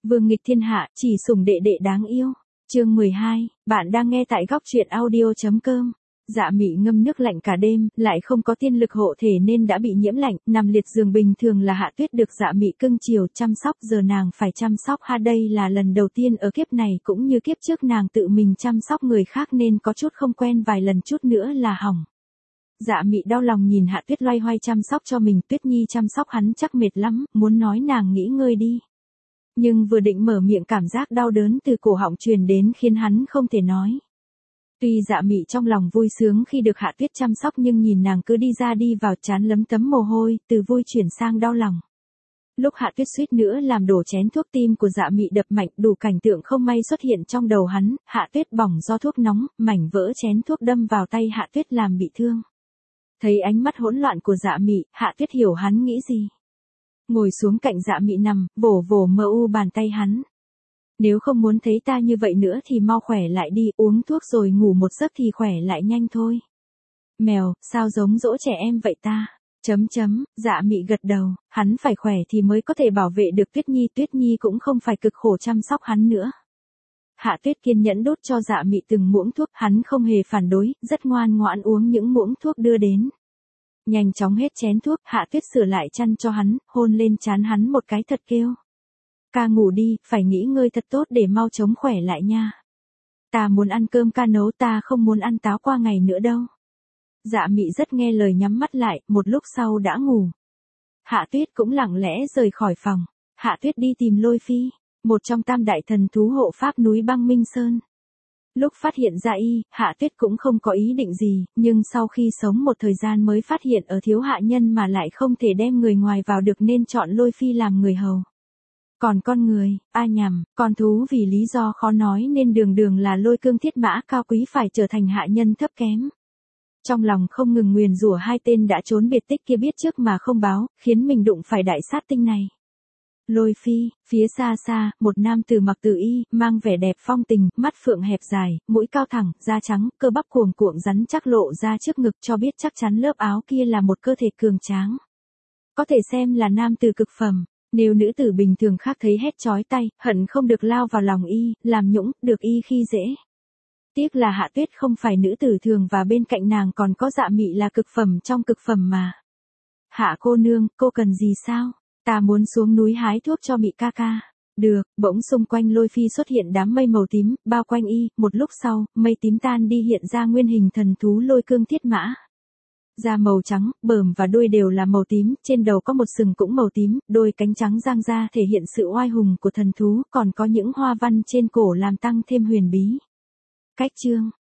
Vương nghịch thiên hạ, chỉ sủng đệ đệ đáng yêu. Chương 12, bạn đang nghe tại góc truyện audio.com. Dạ Mị ngâm nước lạnh cả đêm, lại không có tiên lực hộ thể nên đã bị nhiễm lạnh, nằm liệt giường bình thường là Hạ Tuyết được Dạ Mị cưng chiều chăm sóc, giờ nàng phải chăm sóc đây là lần đầu tiên ở kiếp này cũng như kiếp trước nàng tự mình chăm sóc người khác nên có chút không quen, vài lần chút nữa là hỏng. Dạ Mị đau lòng nhìn Hạ Tuyết loay hoay chăm sóc cho mình, Tuyết Nhi chăm sóc hắn chắc mệt lắm, muốn nói nàng nghỉ ngơi đi. Nhưng vừa định mở miệng cảm giác đau đớn từ cổ họng truyền đến khiến hắn không thể nói. Tuy Dạ Mị trong lòng vui sướng khi được Hạ Tuyết chăm sóc nhưng nhìn nàng cứ đi ra đi vào trán lấm tấm mồ hôi, từ vui chuyển sang đau lòng. Lúc Hạ Tuyết suýt nữa làm đổ chén thuốc, tim của Dạ Mị đập mạnh, đủ cảnh tượng không may xuất hiện trong đầu hắn, Hạ Tuyết bỏng do thuốc nóng, mảnh vỡ chén thuốc đâm vào tay Hạ Tuyết làm bị thương. Thấy ánh mắt hỗn loạn của Dạ Mị, Hạ Tuyết hiểu hắn nghĩ gì. Ngồi xuống cạnh Dạ Mị nằm, vỗ vỗ mờ u bàn tay hắn. Nếu không muốn thấy ta như vậy nữa thì mau khỏe lại đi, uống thuốc rồi ngủ một giấc thì khỏe lại nhanh thôi. Mèo, sao giống dỗ trẻ em vậy ta? Dạ Mị gật đầu, hắn phải khỏe thì mới có thể bảo vệ được Tuyết Nhi cũng không phải cực khổ chăm sóc hắn nữa. Hạ Tuyết kiên nhẫn đút cho Dạ Mị từng muỗng thuốc, hắn không hề phản đối, rất ngoan ngoãn uống những muỗng thuốc đưa đến. Nhanh chóng hết chén thuốc, Hạ Tuyết sửa lại chăn cho hắn, hôn lên trán hắn một cái thật kêu. Ca ngủ đi, phải nghỉ ngơi thật tốt để mau chóng khỏe lại nha. Ta muốn ăn cơm ca nấu, ta không muốn ăn táo qua ngày nữa đâu. Dạ Mị rất nghe lời nhắm mắt lại, một lúc sau đã ngủ. Hạ Tuyết cũng lặng lẽ rời khỏi phòng. Hạ Tuyết đi tìm Lôi Phi, một trong tam đại thần thú hộ pháp núi Băng Minh Sơn. Lúc phát hiện ra Hạ Tuyết cũng không có ý định gì, nhưng sau khi sống một thời gian mới phát hiện ở thiếu hạ nhân mà lại không thể đem người ngoài vào được nên chọn Lôi Phi làm người hầu. Còn con người, nhầm, con thú vì lý do khó nói nên đường đường là Lôi Cương Thiết Mã cao quý phải trở thành hạ nhân thấp kém. Trong lòng không ngừng nguyền rủa hai tên đã trốn biệt tích kia biết trước mà không báo, khiến mình đụng phải đại sát tinh này. Lôi Phi, phía xa xa, một nam tử mặc tử y, mang vẻ đẹp phong tình, mắt phượng hẹp dài, mũi cao thẳng, da trắng, cơ bắp cuồng cuộn rắn chắc lộ ra trước ngực cho biết chắc chắn lớp áo kia là một cơ thể cường tráng. Có thể xem là nam tử cực phẩm, nếu nữ tử bình thường khác thấy hét chói tay, hận không được lao vào lòng làm nhũng, được khi dễ. Tiếc là Hạ Tuyết không phải nữ tử thường và bên cạnh nàng còn có Dạ Mị là cực phẩm trong cực phẩm mà. Hạ cô nương, cô cần gì sao? Ta muốn xuống núi hái thuốc cho Mị ca ca. Được, bỗng xung quanh Lôi Phi xuất hiện đám mây màu tím, bao quanh một lúc sau, mây tím tan đi hiện ra nguyên hình thần thú Lôi Cương Thiết Mã. Da màu trắng, bờm và đuôi đều là màu tím, trên đầu có một sừng cũng màu tím, đôi cánh trắng dang ra thể hiện sự oai hùng của thần thú, còn có những hoa văn trên cổ làm tăng thêm huyền bí. Cách chương,